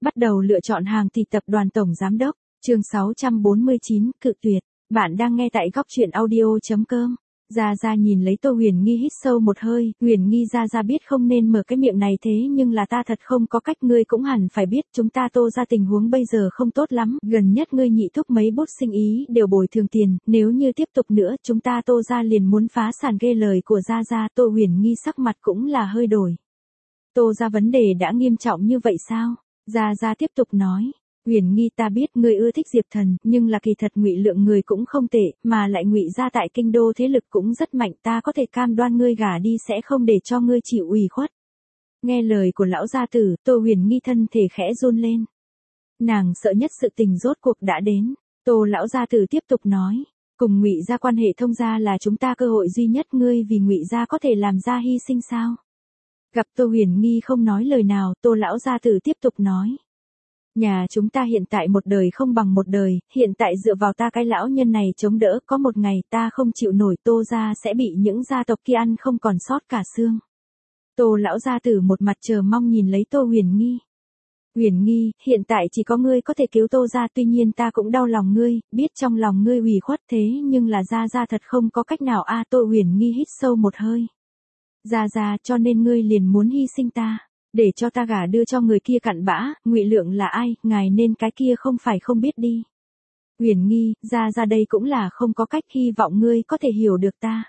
Bắt đầu lựa chọn hàng thì tập đoàn tổng giám đốc, chương 649, cự tuyệt. Bạn đang nghe tại góc truyện audio.com. Gia Gia nhìn lấy Tô Huyền Nghi hít sâu một hơi, Huyền Nghi Gia Gia biết không nên mở cái miệng này thế nhưng là ta thật không có cách, ngươi cũng hẳn phải biết chúng ta Tô ra tình huống bây giờ không tốt lắm, gần nhất ngươi nhị thúc mấy bút sinh ý đều bồi thường tiền, nếu như tiếp tục nữa chúng ta Tô ra liền muốn phá sản. Ghê lời của Gia Gia. Tô Huyền Nghi sắc mặt cũng là hơi đổi. Tô ra vấn đề đã nghiêm trọng như vậy sao? Gia Gia tiếp tục nói. Huyền Nghi, ta biết ngươi ưa thích Diệp Thần, nhưng là kỳ thật Ngụy Lượng người cũng không tệ, mà lại Ngụy gia tại kinh đô thế lực cũng rất mạnh, ta có thể cam đoan ngươi gả đi sẽ không để cho ngươi chịu ủy khuất. Nghe lời của lão gia tử, Tô Huyền Nghi thân thể khẽ run lên. Nàng sợ nhất sự tình rốt cuộc đã đến. Tô lão gia tử tiếp tục nói, cùng Ngụy gia quan hệ thông gia là chúng ta cơ hội duy nhất, ngươi vì Ngụy gia có thể làm ra hy sinh sao? Gặp Tô Huyền Nghi không nói lời nào, Tô lão gia tử tiếp tục nói. Nhà chúng ta hiện tại một đời không bằng một đời, hiện tại dựa vào ta cái lão nhân này chống đỡ, có một ngày ta không chịu nổi, Tô gia sẽ bị những gia tộc kia ăn không còn sót cả xương. Tô lão gia tử một mặt chờ mong nhìn lấy Tô Huyền Nghi. Huyền Nghi, hiện tại chỉ có ngươi có thể cứu Tô gia, tuy nhiên ta cũng đau lòng ngươi, biết trong lòng ngươi ủy khuất thế nhưng là Gia Gia thật không có cách nào a. Tô Huyền Nghi hít sâu một hơi. Gia Gia, cho nên ngươi liền muốn hy sinh ta, để cho ta gả đưa cho người kia cặn bã. Ngụy Lượng là ai, ngài nên cái kia không phải không biết đi. Huyền Nghi, Gia Gia đây cũng là không có cách, hy vọng ngươi có thể hiểu được ta.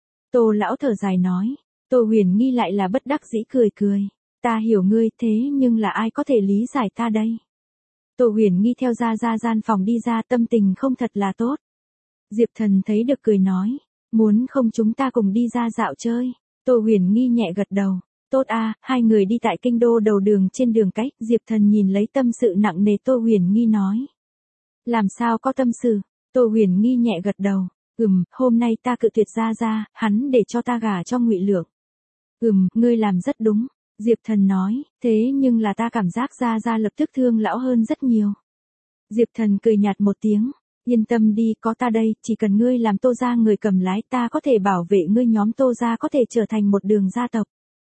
Tô lão thở dài nói. Tô Huyền Nghi lại là bất đắc dĩ cười cười. Ta hiểu ngươi, thế nhưng là ai có thể lý giải ta đây? Tô Huyền Nghi theo Gia Gia gian phòng đi ra, tâm tình không thật là tốt. Diệp Thần thấy được cười nói, muốn không chúng ta cùng đi ra dạo chơi? Tô Huyền Nghi nhẹ gật đầu. Tốt a. Hai người đi tại kinh đô đầu đường, trên đường cách, Diệp Thần nhìn lấy tâm sự nặng nề Tô Huyền Nghi nói. Làm sao có tâm sự? Tô Huyền Nghi nhẹ gật đầu. Hôm nay ta cự tuyệt Gia Gia, hắn để cho ta gả cho Ngụy Lượng. Ngươi làm rất đúng. Diệp Thần nói, thế nhưng là ta cảm giác Gia Gia lập tức thương lão hơn rất nhiều. Diệp Thần cười nhạt một tiếng. Yên tâm đi, có ta đây, chỉ cần ngươi làm Tô gia người cầm lái, ta có thể bảo vệ ngươi, nhóm Tô gia có thể trở thành một đường gia tộc.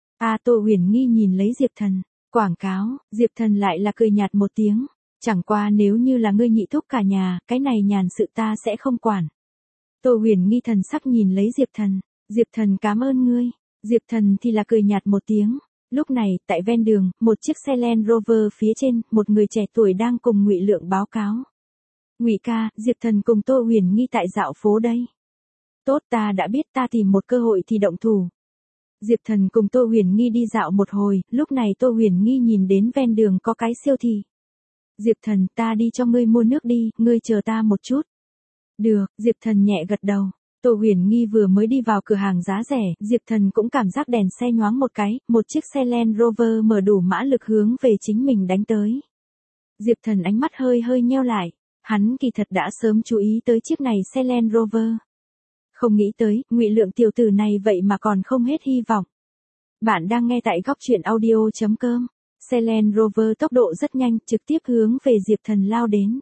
Tô Huyền Nghi nhìn lấy Diệp Thần. Quảng cáo. Diệp Thần lại là cười nhạt một tiếng. Chẳng qua nếu như là ngươi nhị thúc cả nhà, cái này nhàn sự ta sẽ không quản. Tô Huyền Nghi thần sắc nhìn lấy Diệp Thần. Diệp Thần cảm ơn ngươi. Diệp Thần thì là cười nhạt một tiếng. Lúc này, tại ven đường, một chiếc xe Land Rover phía trên, một người trẻ tuổi đang cùng Ngụy Lượng báo cáo. Ngụy ca, Diệp Thần cùng Tô Huyền Nghi tại dạo phố đây. Tốt, ta đã biết, ta tìm một cơ hội thì động thủ. Diệp Thần cùng Tô Huyền Nghi đi dạo một hồi, lúc này Tô Huyền Nghi nhìn đến ven đường có cái siêu thị. Diệp Thần, ta đi cho ngươi mua nước đi, ngươi chờ ta một chút. Được, Diệp Thần nhẹ gật đầu. Tô Huyền Nghi vừa mới đi vào cửa hàng giá rẻ, Diệp Thần cũng cảm giác đèn xe nhoáng một cái, một chiếc xe Land Rover mở đủ mã lực hướng về chính mình đánh tới. Diệp Thần ánh mắt hơi nheo lại, hắn kỳ thật đã sớm chú ý tới chiếc này xe Land Rover. Không nghĩ tới, Ngụy Lượng tiểu tử này vậy mà còn không hết hy vọng. Bạn đang nghe tại góc truyện audio.com. Xe Land Rover tốc độ rất nhanh, trực tiếp hướng về Diệp Thần lao đến.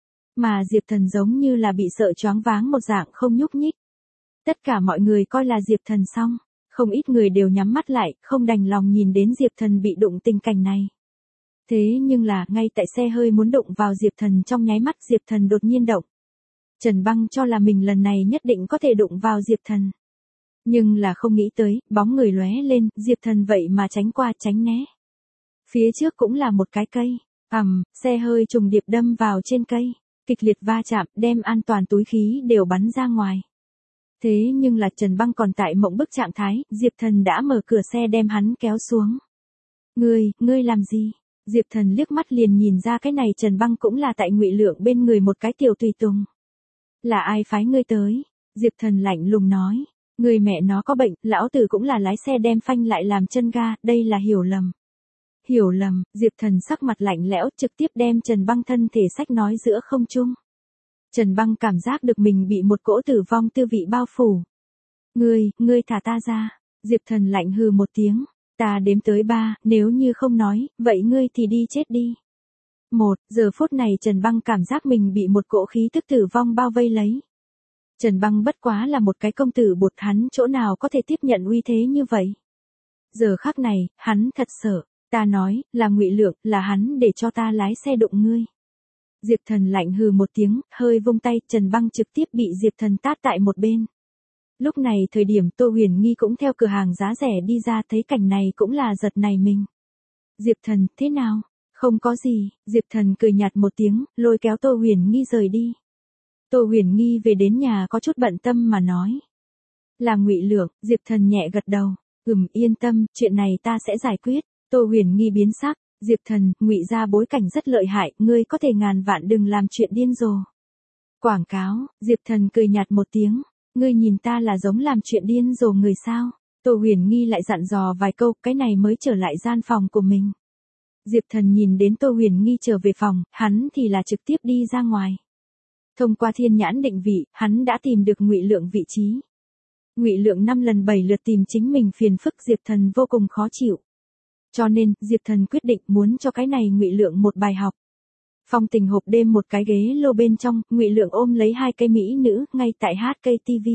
Mà Diệp Thần giống như là bị sợ choáng váng một dạng, không nhúc nhích. Tất cả mọi người coi là Diệp Thần xong, không ít người đều nhắm mắt lại, không đành lòng nhìn đến Diệp Thần bị đụng tình cảnh này. Thế nhưng là, ngay tại xe hơi muốn đụng vào Diệp Thần trong nháy mắt, Diệp Thần đột nhiên động. Trần Băng cho là mình lần này nhất định có thể đụng vào Diệp Thần. Nhưng là không nghĩ tới, bóng người lóe lên, Diệp Thần vậy mà tránh qua tránh né. Phía trước cũng là một cái cây, xe hơi trùng điệp đâm vào trên cây, kịch liệt va chạm, đem an toàn túi khí đều bắn ra ngoài. Thế nhưng là Trần Băng còn tại mộng bức trạng thái, Diệp Thần đã mở cửa xe đem hắn kéo xuống. Ngươi làm gì? Diệp Thần liếc mắt liền nhìn ra cái này Trần Băng cũng là tại Ngụy Lượng bên người một cái tiểu tùy tùng. Là ai phái ngươi tới? Diệp Thần lạnh lùng nói. Người mẹ nó có bệnh, lão tử cũng là lái xe đem phanh lại làm chân ga, đây là hiểu lầm. Hiểu lầm, Diệp Thần sắc mặt lạnh lẽo trực tiếp đem Trần Băng thân thể xách nói giữa không trung. Trần Băng cảm giác được mình bị một cỗ tử vong tư vị bao phủ. Ngươi thả ta ra. Diệp Thần lạnh hừ một tiếng. Ta đếm tới 3, nếu như không nói, vậy ngươi thì đi chết đi. Giờ phút này Trần Băng cảm giác mình bị một cỗ khí tức tử vong bao vây lấy. Trần Băng bất quá là một cái công tử bột, hắn chỗ nào có thể tiếp nhận uy thế như vậy. Giờ khắc này, hắn thật sợ. Ta nói, là Ngụy Lượng, là hắn để cho ta lái xe đụng ngươi. Diệp Thần lạnh hừ một tiếng, hơi vung tay, Trần Băng trực tiếp bị Diệp Thần tát tại một bên. Lúc này thời điểm Tô Huyền Nghi cũng theo cửa hàng giá rẻ đi ra, thấy cảnh này cũng là giật nảy mình. Diệp Thần, thế nào? Không có gì, Diệp Thần cười nhạt một tiếng, lôi kéo Tô Huyền Nghi rời đi. Tô Huyền Nghi về đến nhà có chút bận tâm mà nói. Là Ngụy Lượng, Diệp Thần nhẹ gật đầu. Yên tâm, chuyện này ta sẽ giải quyết. Tô Huyền Nghi biến sắc. Diệp Thần, Ngụy gia bối cảnh rất lợi hại, ngươi có thể ngàn vạn đừng làm chuyện điên rồ. Quảng cáo, Diệp Thần cười nhạt một tiếng. Ngươi nhìn ta là giống làm chuyện điên rồ người sao? Tô Huyền Nghi lại dặn dò vài câu, cái này mới trở lại gian phòng của mình. Diệp Thần nhìn đến Tô Huyền Nghi trở về phòng, hắn thì là trực tiếp đi ra ngoài. Thông qua thiên nhãn định vị, hắn đã tìm được Ngụy Lượng vị trí. Ngụy Lượng 5 lần 7 lượt tìm chính mình phiền phức, Diệp Thần vô cùng khó chịu. Cho nên, Diệp Thần quyết định muốn cho cái này Ngụy Lượng một bài học. Phong Tình hộp đêm một cái ghế lô bên trong, Ngụy Lượng ôm lấy hai cây mỹ nữ, ngay tại HKTV.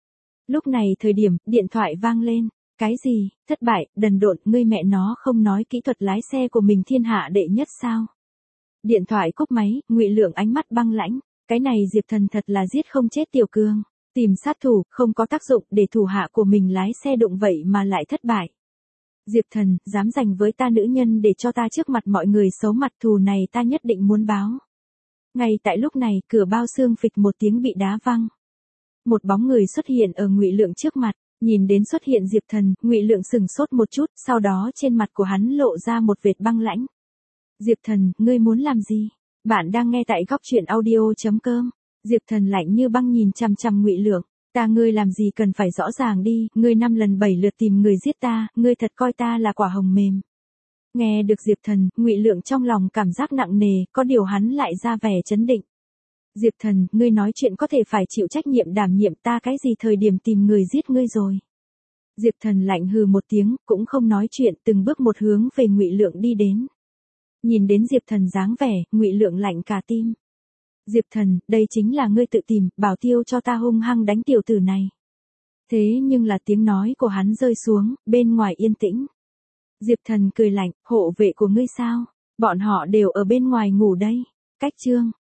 Lúc này thời điểm, điện thoại vang lên. Cái gì, thất bại, đần độn, ngươi mẹ nó không nói kỹ thuật lái xe của mình thiên hạ đệ nhất sao? Điện thoại cúp máy, Ngụy Lượng ánh mắt băng lãnh. Cái này Diệp Thần thật là giết không chết tiểu cương. Tìm sát thủ, không có tác dụng, để thủ hạ của mình lái xe đụng vậy mà lại thất bại. Diệp Thần, dám giành với ta nữ nhân để cho ta trước mặt mọi người xấu mặt, thù này ta nhất định muốn báo. Ngay tại lúc này, cửa bao xương phịch một tiếng bị đá văng. Một bóng người xuất hiện ở Ngụy Lượng trước mặt, nhìn đến xuất hiện Diệp Thần, Ngụy Lượng sững sốt một chút, sau đó trên mặt của hắn lộ ra một vệt băng lãnh. Diệp Thần, ngươi muốn làm gì? Bạn đang nghe tại góc truyện audio.com. Diệp Thần lạnh như băng nhìn chằm chằm Ngụy Lượng. Ta ngươi làm gì cần phải rõ ràng đi, ngươi 5 lần 7 lượt tìm người giết ta, ngươi thật coi ta là quả hồng mềm. Nghe được Diệp Thần, Ngụy Lượng trong lòng cảm giác nặng nề, có điều hắn lại ra vẻ trấn định. Diệp Thần, ngươi nói chuyện có thể phải chịu trách nhiệm đảm nhiệm, ta cái gì thời điểm tìm người giết ngươi rồi. Diệp Thần lạnh hừ một tiếng, cũng không nói chuyện, từng bước một hướng về Ngụy Lượng đi đến. Nhìn đến Diệp Thần dáng vẻ, Ngụy Lượng lạnh cả tim. Diệp Thần, đây chính là ngươi tự tìm, bảo tiêu cho ta hung hăng đánh tiểu tử này. Thế nhưng là tiếng nói của hắn rơi xuống, bên ngoài yên tĩnh. Diệp Thần cười lạnh, hộ vệ của ngươi sao? Bọn họ đều ở bên ngoài ngủ đây. Cách chương.